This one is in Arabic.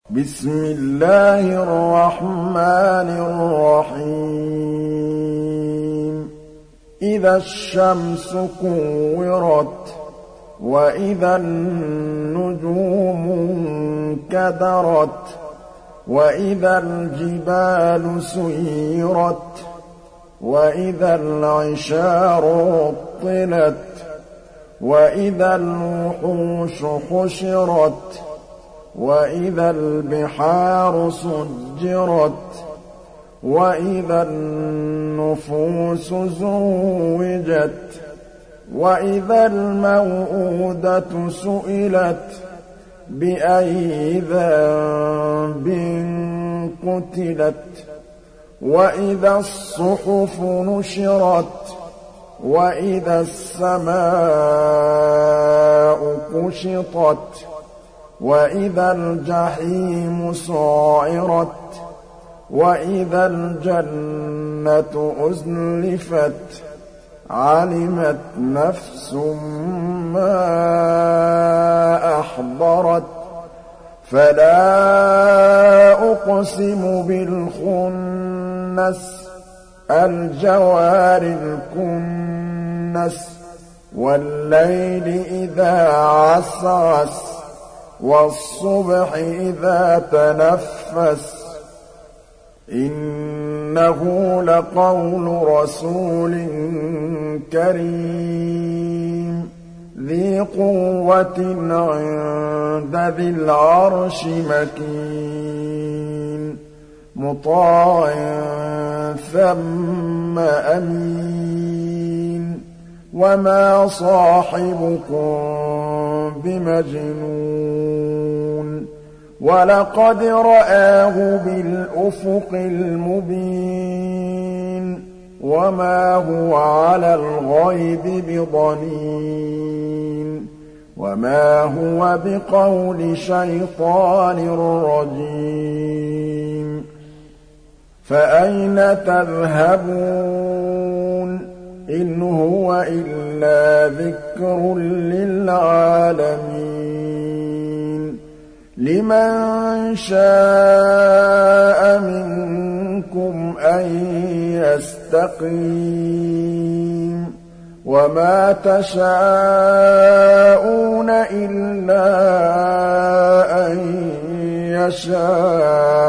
بسم الله الرحمن الرحيم إذا الشمس كورت وإذا النجوم انكدرت وإذا الجبال سيرت وإذا العشار عطلت وإذا الوحوش حشرت وإذا البحار سجرت وإذا النفوس زوجت وإذا الموءودة سئلت بأي ذنب قتلت وإذا الصحف نشرت وإذا السماء كشطت وإذا الجحيم سعرت وإذا الجنة أزلفت علمت نفس ما أحضرت فلا أقسم بالخنس الجوار الكنس والليل إذا عسعس والصبح إذا تنفس إنه لقول رسول كريم ذي قوة عند ذي العرش مكين مطاع ثم أمين وما صاحبكم بمجنون ولقد رآه بالأفق المبين وما هو على الغيب بضنين وما هو بقول شيطان رجيم فأين تذهبون إن هو إلا ذكر للعالمين لمن شاء منكم أن يستقيم وما تشاءون إلا أن يشاء